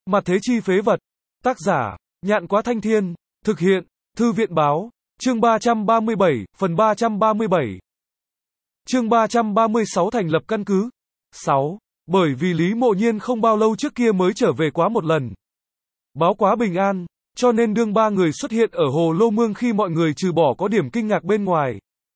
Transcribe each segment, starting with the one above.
Mặt thế chi phế vật. Tác giả, Nhạn Quá Thanh Thiên. Thực hiện, Thư viện báo. Chương 337, phần 337. Chương 336 thành lập căn cứ. 6. Bởi vì Lý Mộ Nhiên không bao lâu trước kia mới trở về quá một lần. Báo quá bình an, cho nên đương ba người xuất hiện ở Hồ Lô Mương khi mọi người trừ bỏ có điểm kinh ngạc bên ngoài.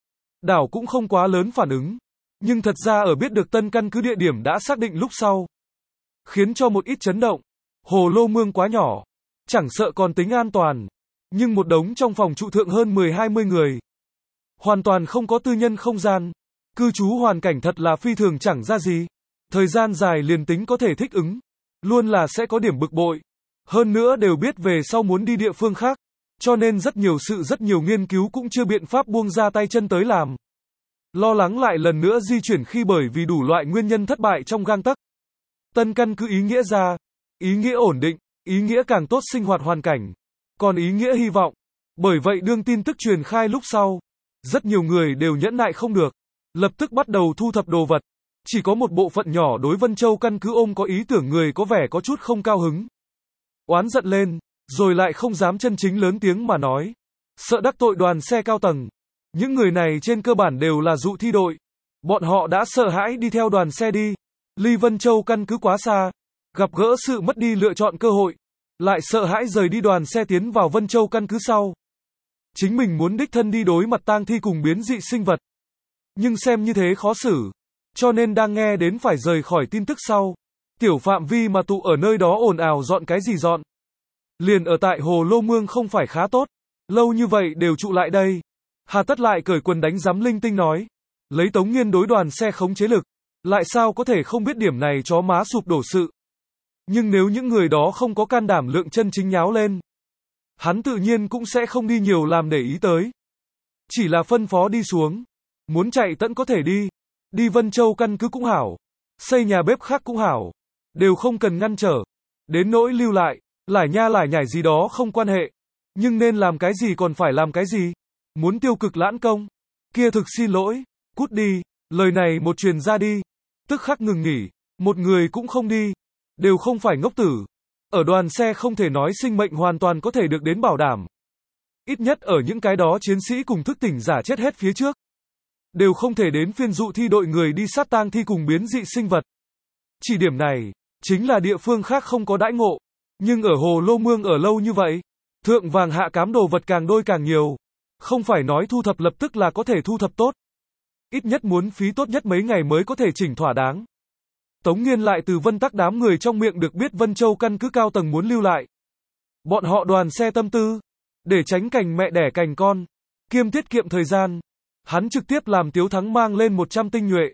Đảo cũng không quá lớn phản ứng. Nhưng thật ra ở biết được tân căn cứ địa điểm đã xác định lúc sau. Khiến cho một ít chấn động. Hồ Lô Mương quá nhỏ. Chẳng sợ còn tính an toàn. Nhưng một đống trong phòng trụ thượng hơn 10-20 người. Hoàn toàn không có tư nhân không gian. Cư trú hoàn cảnh thật là phi thường chẳng ra gì. Thời gian dài liền tính có thể thích ứng. Luôn là sẽ có điểm bực bội. Hơn nữa đều biết về sau muốn đi địa phương khác. Cho nên rất nhiều nghiên cứu cũng chưa biện pháp buông ra tay chân tới làm. Lo lắng lại lần nữa di chuyển khi bởi vì đủ loại nguyên nhân thất bại trong gang tấc. Tân căn cứ ý nghĩa ra. Ý nghĩa ổn định. Ý nghĩa càng tốt sinh hoạt hoàn cảnh. Còn ý nghĩa hy vọng. Bởi vậy đương tin tức truyền khai lúc sau. Rất nhiều người đều nhẫn nại không được. Lập tức bắt đầu thu thập đồ vật. Chỉ có một bộ phận nhỏ đối Vân Châu căn cứ ôm có ý tưởng người có vẻ có chút không cao hứng. Oán giận lên, rồi lại không dám chân chính lớn tiếng mà nói. Sợ đắc tội đoàn xe cao tầng. Những người này trên cơ bản đều là dụ thi đội. Bọn họ đã sợ hãi đi theo đoàn xe đi. Ly Vân Châu căn cứ quá xa. Gặp gỡ sự mất đi lựa chọn cơ hội. Lại sợ hãi rời đi đoàn xe tiến vào Vân Châu căn cứ sau. Chính mình muốn đích thân đi đối mặt tang thi cùng biến dị sinh vật. Nhưng xem như thế khó xử. Cho nên đang nghe đến phải rời khỏi tin tức sau. Tiểu phạm vi mà tụ ở nơi đó ồn ào dọn cái gì dọn. Liền ở tại Hồ Lô Mương không phải khá tốt. Lâu như vậy đều trụ lại đây. Hà tất lại cởi quần đánh giám linh tinh nói. Lấy Tống Nghiên đối đoàn xe khống chế lực. Lại sao có thể không biết điểm này chó má sụp đổ sự. Nhưng nếu những người đó không có can đảm lượng chân chính nháo lên. Hắn tự nhiên cũng sẽ không đi nhiều làm để ý tới. Chỉ là phân phó đi xuống. Muốn chạy tận có thể đi. Đi Vân Châu căn cứ cũng hảo. Xây nhà bếp khác cũng hảo. Đều không cần ngăn trở. Đến nỗi lưu lại. Lải nhải gì đó không quan hệ. Nhưng nên làm cái gì còn phải làm cái gì. Muốn tiêu cực lãn công. Kia thực xin lỗi. Cút đi. Lời này một truyền ra đi. Tức khắc ngừng nghỉ. Một người cũng không đi. Đều không phải ngốc tử. Ở đoàn xe không thể nói sinh mệnh hoàn toàn có thể được đến bảo đảm. Ít nhất ở những cái đó chiến sĩ cùng thức tỉnh giả chết hết phía trước. Đều không thể đến phiên dụ thi đội người đi sát tang thi cùng biến dị sinh vật. Chỉ điểm này, chính là địa phương khác không có đãi ngộ. Nhưng ở Hồ Lô Mương ở lâu như vậy, thượng vàng hạ cám đồ vật càng đôi càng nhiều. Không phải nói thu thập lập tức là có thể thu thập tốt. Ít nhất muốn phí tốt nhất mấy ngày mới có thể chỉnh thỏa đáng. Tống Nghiên lại từ Vân Tắc đám người trong miệng được biết Vân Châu căn cứ cao tầng muốn lưu lại. Bọn họ đoàn xe tâm tư, để tránh cành mẹ đẻ cành con, kiêm tiết kiệm thời gian. Hắn trực tiếp làm Tiếu Thắng mang lên 100 tinh nhuệ.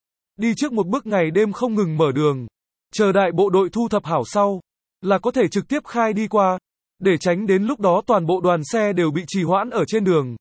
Đi trước một bước ngày đêm không ngừng mở đường. Chờ đại bộ đội thu thập hảo sau, là có thể trực tiếp khai đi qua. Để tránh đến lúc đó toàn bộ đoàn xe đều bị trì hoãn ở trên đường.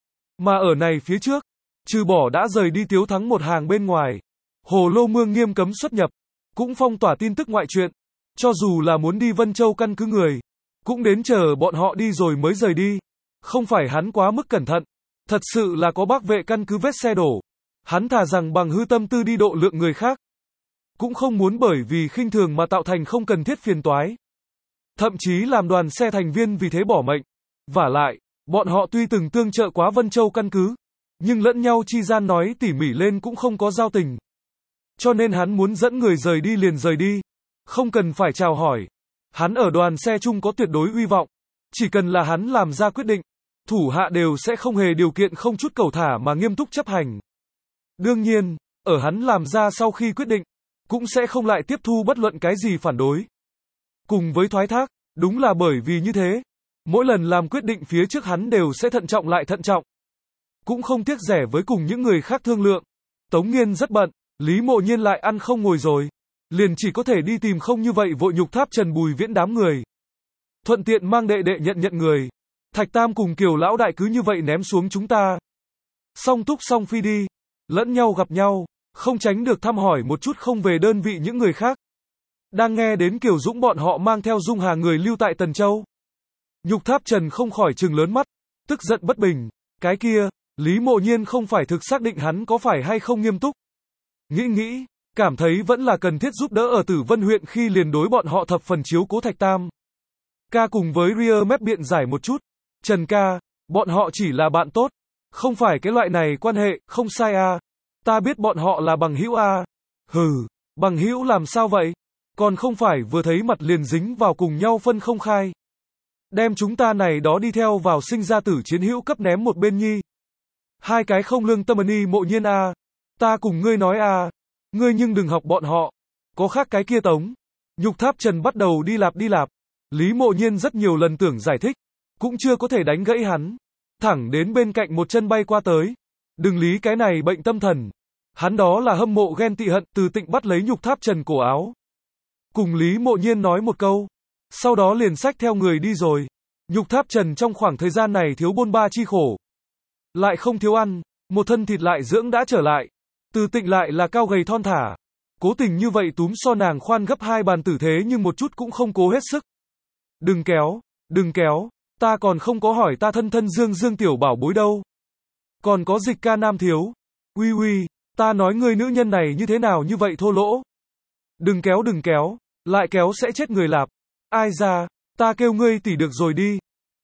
Mà ở này phía trước, trừ bỏ đã rời đi Tiếu Thắng một hàng bên ngoài. Hồ Lô Mương nghiêm cấm xuất nhập. Cũng phong tỏa tin tức ngoại truyện. Cho dù là muốn đi Vân Châu căn cứ người. Cũng đến chờ bọn họ đi rồi mới rời đi. Không phải hắn quá mức cẩn thận. Thật sự là có bác vệ căn cứ vết xe đổ. Hắn thà rằng bằng hư tâm tư đi độ lượng người khác. Cũng không muốn bởi vì khinh thường mà tạo thành không cần thiết phiền toái. Thậm chí làm đoàn xe thành viên vì thế bỏ mệnh. Vả lại, bọn họ tuy từng tương trợ quá Vân Châu căn cứ. Nhưng lẫn nhau chi gian nói tỉ mỉ lên cũng không có giao tình. Cho nên hắn muốn dẫn người rời đi liền rời đi. Không cần phải chào hỏi. Hắn ở đoàn xe chung có tuyệt đối uy vọng. Chỉ cần là hắn làm ra quyết định. Thủ hạ đều sẽ không hề điều kiện không chút cầu thả mà nghiêm túc chấp hành. Đương nhiên, ở hắn làm ra sau khi quyết định, cũng sẽ không lại tiếp thu bất luận cái gì phản đối. Cùng với thoái thác, đúng là bởi vì như thế. Mỗi lần làm quyết định phía trước hắn đều sẽ thận trọng lại thận trọng. Cũng không tiếc rẻ với cùng những người khác thương lượng. Tống Nghiên rất bận, Lý Mộ Nhiên lại ăn không ngồi rồi. Liền chỉ có thể đi tìm không như vậy vội nhục tháp Trần Bùi Viễn đám người. Thuận tiện mang đệ đệ nhận người. Thạch Tam cùng Kiều lão đại cứ như vậy ném xuống chúng ta. Song túc song phi đi. Lẫn nhau gặp nhau. Không tránh được thăm hỏi một chút không về đơn vị những người khác. Đang nghe đến Kiều Dũng bọn họ mang theo Dung Hà người lưu tại Tần Châu. Nhục tháp Trần không khỏi trừng lớn mắt. Tức giận bất bình. Cái kia, Lý Mộ Nhiên không phải thực xác định hắn có phải hay không nghiêm túc. Nghĩ, cảm thấy vẫn là cần thiết giúp đỡ ở Tử Vân huyện khi liền đối bọn họ thập phần chiếu cố Thạch Tam. Ca cùng với Rear Map biện giải một chút. Trần ca, bọn họ chỉ là bạn tốt, không phải cái loại này quan hệ, không sai à. Ta biết bọn họ là bằng hữu à. Hừ, bằng hữu làm sao vậy? Còn không phải vừa thấy mặt liền dính vào cùng nhau phân không khai. Đem chúng ta này đó đi theo vào sinh ra tử chiến hữu cấp ném một bên nhi. Hai cái không lương tâm ni Mộ Nhiên à. Ta cùng ngươi nói à. Ngươi nhưng đừng học bọn họ. Có khác cái kia tống. Nhục Tháp Trần bắt đầu đi lạp. Lý Mộ Nhiên rất nhiều lần tưởng giải thích, cũng chưa có thể đánh gãy hắn. Thẳng đến bên cạnh một chân bay qua tới. Đừng lý cái này bệnh tâm thần. Hắn đó là hâm mộ ghen tị hận, từ Tịnh bắt lấy Nhục Tháp Trần cổ áo. Cùng Lý Mộ Nhiên nói một câu. Sau đó liền xách theo người đi rồi. Nhục Tháp Trần trong khoảng thời gian này thiếu bôn ba chi khổ. Lại không thiếu ăn, một thân thịt lại dưỡng đã trở lại. Từ Tịnh lại là cao gầy thon thả. Cố tình như vậy túm so nàng khoan gấp 2 bàn tử thế nhưng một chút cũng không cố hết sức. Đừng kéo, ta còn không có hỏi ta thân Dương tiểu bảo bối đâu. Còn có Dịch ca nam thiếu. Uy, ta nói ngươi nữ nhân này như thế nào như vậy thô lỗ. Đừng kéo, lại kéo sẽ chết người lạp. Ai ra, ta kêu ngươi tỷ được rồi đi.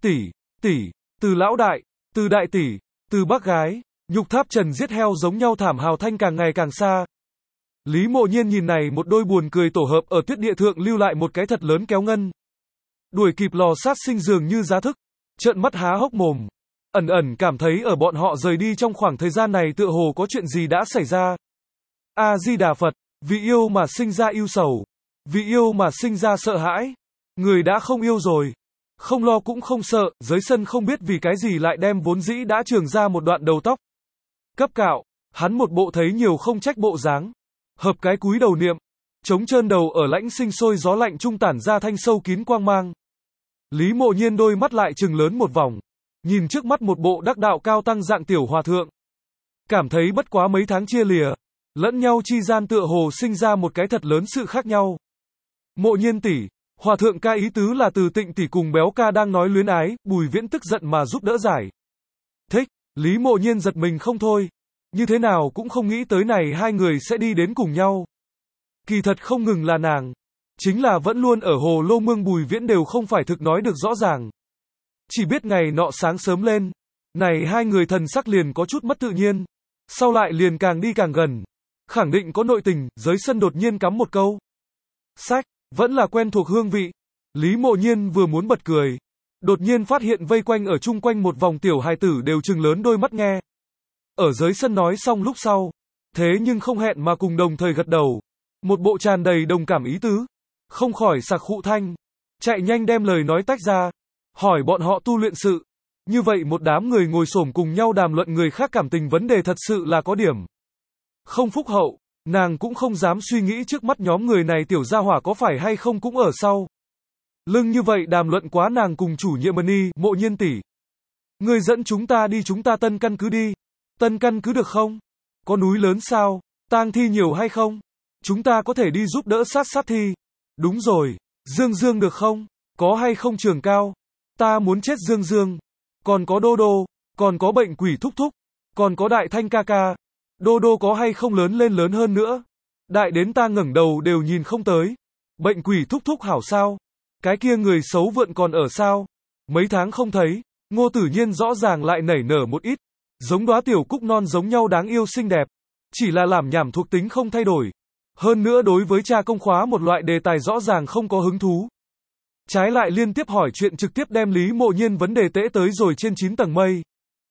Tỷ, từ lão đại, từ đại tỷ, từ bác gái. Nhục Tháp Trần giết heo giống nhau thảm hào thanh càng ngày càng xa. Lý Mộ Nhiên nhìn này một đôi buồn cười tổ hợp ở tuyết địa thượng lưu lại một cái thật lớn kéo ngân. Đuổi kịp lò sát sinh dường như giá thức. Trợn mắt há hốc mồm. Ẩn cảm thấy ở bọn họ rời đi trong khoảng thời gian này tựa hồ có chuyện gì đã xảy ra. A-di-đà Phật, vì yêu mà sinh ra yêu sầu. Vì yêu mà sinh ra sợ hãi. Người đã không yêu rồi. Không lo cũng không sợ, dưới sân không biết vì cái gì lại đem vốn dĩ đã trường ra một đoạn đầu tóc. Cấp cạo, hắn một bộ thấy nhiều không trách bộ dáng. Hợp cái cúi đầu niệm. Chống trơn đầu ở lãnh sinh sôi gió lạnh trung tản ra thanh sâu kín quang mang. Lý Mộ Nhiên đôi mắt lại trừng lớn một vòng. Nhìn trước mắt một bộ đắc đạo cao tăng dạng tiểu hòa thượng. Cảm thấy bất quá mấy tháng chia lìa. Lẫn nhau chi gian tựa hồ sinh ra một cái thật lớn sự khác nhau. Mộ Nhiên tỷ, hòa thượng ca ý tứ là Từ Tịnh tỷ cùng béo ca đang nói luyến ái, Bùi Viễn tức giận mà giúp đỡ giải. Thích, Lý Mộ Nhiên giật mình không thôi. Như thế nào cũng không nghĩ tới này hai người sẽ đi đến cùng nhau. Kỳ thật không ngừng là nàng. Chính là vẫn luôn ở Hồ Lô Mương Bùi Viễn đều không phải thực nói được rõ ràng. Chỉ biết ngày nọ sáng sớm lên. Này hai người thần sắc liền có chút mất tự nhiên. Sau lại liền càng đi càng gần. Khẳng định có nội tình, giới sân đột nhiên cắm một câu. Sách, vẫn là quen thuộc hương vị. Lý Mộ Nhiên vừa muốn bật cười. Đột nhiên phát hiện vây quanh ở chung quanh một vòng tiểu hài tử đều trừng lớn đôi mắt nghe. Ở giới sân nói xong lúc sau. Thế nhưng không hẹn mà cùng đồng thời gật đầu. Một bộ tràn đầy đồng cảm ý tứ. Không khỏi sặc khụ thanh. Chạy nhanh đem lời nói tách ra. Hỏi bọn họ tu luyện sự. Như vậy một đám người ngồi xổm cùng nhau đàm luận người khác cảm tình vấn đề thật sự là có điểm. Không phúc hậu. Nàng cũng không dám suy nghĩ trước mắt nhóm người này tiểu gia hỏa có phải hay không cũng ở sau. Lưng như vậy đàm luận quá nàng cùng chủ nhiệm Mani, Mộ Nhiên tỷ. Người dẫn chúng ta đi chúng ta tân căn cứ đi. Tân căn cứ được không? Có núi lớn sao? Tang thi nhiều hay không? Chúng ta có thể đi giúp đỡ sát thi. Đúng rồi. Dương được không? Có hay không Trường Cao? Ta muốn chết Dương. Còn có Đô, còn có bệnh quỷ thúc, còn có Đại Thanh ca. Đô có hay không lớn lên lớn hơn nữa? Đại đến ta ngẩng đầu đều nhìn không tới. Bệnh quỷ thúc hảo sao? Cái kia người xấu vượn còn ở sao? Mấy tháng không thấy, Ngô Tử Nhiên rõ ràng lại nảy nở một ít. Giống đóa tiểu cúc non giống nhau đáng yêu xinh đẹp. Chỉ là làm nhảm thuộc tính không thay đổi. Hơn nữa đối với tra công khóa một loại đề tài rõ ràng không có hứng thú. Trái lại liên tiếp hỏi chuyện trực tiếp đem Lý Mộ Nhiên vấn đề tễ tới rồi trên 9 tầng mây.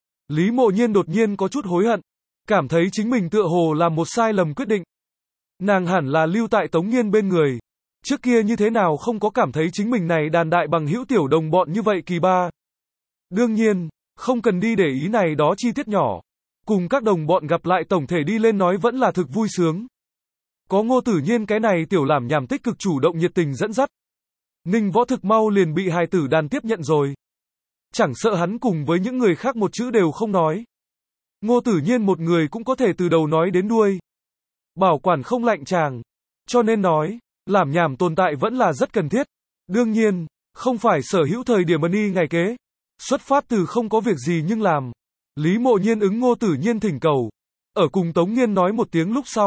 Lý Mộ Nhiên đột nhiên có chút hối hận. Cảm thấy chính mình tựa hồ làm một sai lầm quyết định. Nàng hẳn là lưu tại Tống Nghiên bên người. Trước kia như thế nào không có cảm thấy chính mình này đàn đại bằng hữu tiểu đồng bọn như vậy kỳ ba. Đương nhiên, không cần đi để ý này đó chi tiết nhỏ. Cùng các đồng bọn gặp lại tổng thể đi lên nói vẫn là thực vui sướng. Có Ngô Tử Nhiên cái này tiểu làm nhảm tích cực chủ động nhiệt tình dẫn dắt. Ninh Võ thực mau liền bị hài tử đàn tiếp nhận rồi. Chẳng sợ hắn cùng với những người khác một chữ đều không nói. Ngô Tử Nhiên một người cũng có thể từ đầu nói đến đuôi. Bảo quản không lạnh chàng. Cho nên nói, làm nhảm tồn tại vẫn là rất cần thiết. Đương nhiên, không phải sở hữu thời điểm Mani ngày kế. Xuất phát từ không có việc gì nhưng làm. Lý Mộ Nhiên ứng Ngô Tử Nhiên thỉnh cầu. Ở cùng Tống Nghiên nói một tiếng lúc sau.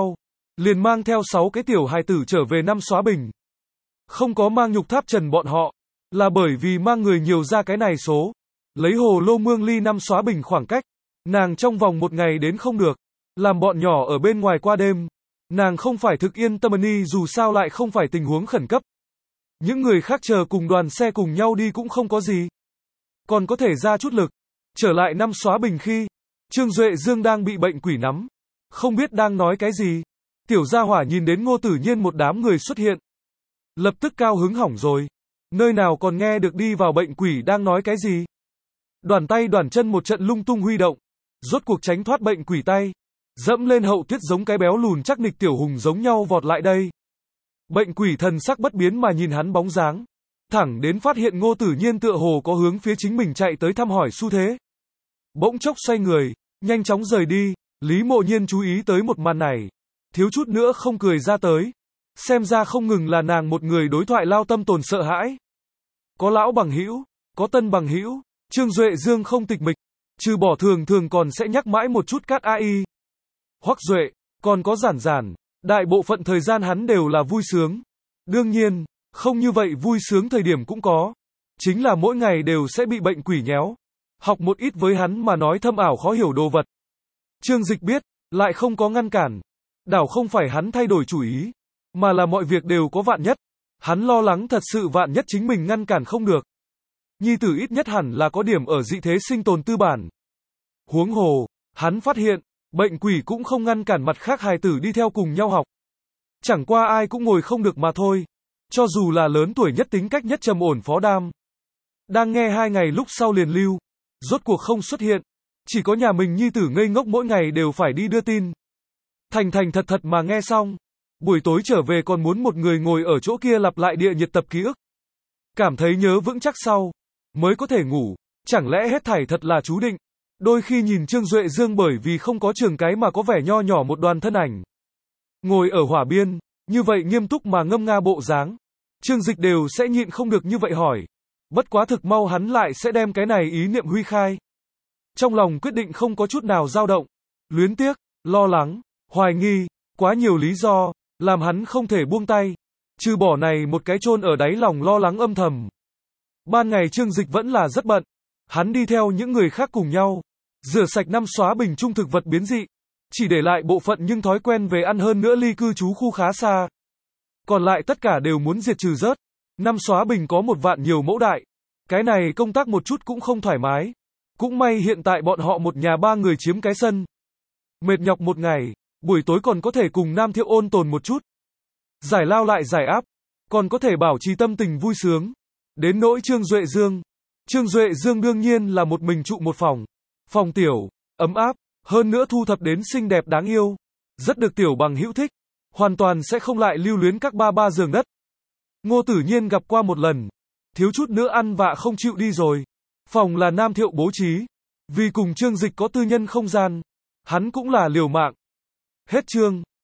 liền mang theo 6 cái tiểu hài tử trở về năm xóa bình. Không có mang nhục tháp trần bọn họ, là bởi vì mang người nhiều ra cái này số. Lấy hồ lô mương ly năm xóa bình khoảng cách, nàng trong vòng một ngày đến không được, làm bọn nhỏ ở bên ngoài qua đêm. Nàng không phải thực yên tâm ni dù sao lại không phải tình huống khẩn cấp. Những người khác chờ cùng đoàn xe cùng nhau đi cũng không có gì. Còn có thể ra chút lực. Trở lại năm xóa bình khi, Trương Duệ Dương đang bị bệnh quỷ nắm. Không biết đang nói cái gì. Tiểu gia hỏa nhìn đến Ngô Tử Nhiên một đám người xuất hiện. Lập tức cao hứng hỏng rồi. Nơi nào còn nghe được đi vào bệnh quỷ đang nói cái gì. Đoàn tay đoàn chân một trận lung tung huy động. Rốt cuộc tránh thoát bệnh quỷ tay. Dẫm lên hậu tuyết giống cái béo lùn chắc nịch tiểu hùng giống nhau vọt lại đây. Bệnh quỷ thần sắc bất biến mà nhìn hắn bóng dáng. Thẳng đến phát hiện Ngô Tử Nhiên tựa hồ có hướng phía chính mình chạy tới thăm hỏi xu thế. Bỗng chốc xoay người, nhanh chóng rời đi. Lý Mộ Nhiên chú ý tới một màn này. Thiếu chút nữa không cười ra tới. Xem ra không ngừng là nàng một người đối thoại lao tâm tồn sợ hãi. Có lão bằng hữu, có tân bằng hữu. Trương Duệ Dương không tịch mịch. Trừ bỏ thường thường còn sẽ nhắc mãi một chút cát AI. Hoắc Duệ, còn có giản giản. Đại bộ phận thời gian hắn đều là vui sướng. Đương nhiên, không như vậy vui sướng thời điểm cũng có. Chính là mỗi ngày đều sẽ bị bệnh quỷ nhéo. Học một ít với hắn mà nói thâm ảo khó hiểu đồ vật. Trương Dịch biết, lại không có ngăn cản. Đảo không phải hắn thay đổi chủ ý, mà là mọi việc đều có vạn nhất. Hắn lo lắng thật sự vạn nhất chính mình ngăn cản không được. Nhi tử ít nhất hẳn là có điểm ở dị thế sinh tồn tư bản. Huống hồ, hắn phát hiện, bệnh quỷ cũng không ngăn cản mặt khác hài tử đi theo cùng nhau học. Chẳng qua ai cũng ngồi không được mà thôi. Cho dù là lớn tuổi nhất tính cách nhất trầm ổn Phó Đam. Đang nghe 2 ngày lúc sau liền lưu. Rốt cuộc không xuất hiện. Chỉ có nhà mình nhi tử ngây ngốc mỗi ngày đều phải đi đưa tin. Thành thành thật thật mà nghe xong. Buổi tối trở về còn muốn một người ngồi ở chỗ kia lặp lại địa nhiệt tập ký ức. Cảm thấy nhớ vững chắc sau. Mới có thể ngủ. Chẳng lẽ hết thảy thật là chú định. Đôi khi nhìn Trương Duệ Dương bởi vì không có trường cái mà có vẻ nho nhỏ một đoàn thân ảnh. Ngồi ở hỏa biên, như vậy nghiêm túc mà ngâm nga bộ dáng. Trương Dịch đều sẽ nhịn không được như vậy hỏi. Bất quá thực mau hắn lại sẽ đem cái này ý niệm huy khai. Trong lòng quyết định không có chút nào dao động. Luyến tiếc, lo lắng, hoài nghi, quá nhiều lý do, làm hắn không thể buông tay. Trừ bỏ này một cái chôn ở đáy lòng lo lắng âm thầm. Ban ngày Trương Dịch vẫn là rất bận. Hắn đi theo những người khác cùng nhau. Rửa sạch năm xóa bình trung thực vật biến dị. Chỉ để lại bộ phận nhưng thói quen về ăn hơn nữa ly cư trú khu khá xa. Còn lại tất cả đều muốn diệt trừ rớt. Năm xóa bình có 1 vạn nhiều mẫu đại. Cái này công tác một chút cũng không thoải mái. Cũng may hiện tại bọn họ một nhà 3 người chiếm cái sân. Mệt nhọc một ngày, buổi tối còn có thể cùng Nam Thiệu ôn tồn một chút. Giải lao lại giải áp. Còn có thể bảo trì tâm tình vui sướng. Đến nỗi Trương Duệ Dương. Trương Duệ Dương đương nhiên là một mình trụ một phòng. Phòng tiểu, ấm áp, hơn nữa thu thập đến xinh đẹp đáng yêu. Rất được tiểu bằng hữu thích. Hoàn toàn sẽ không lại lưu luyến các ba giường đất. Ngô Tử Nhiên gặp qua một lần. Thiếu chút nữa ăn vạ không chịu đi rồi. Phòng là Nam Thiệu bố trí. Vì cùng Trương Dịch có tư nhân không gian. Hắn cũng là liều mạng. Hết chương.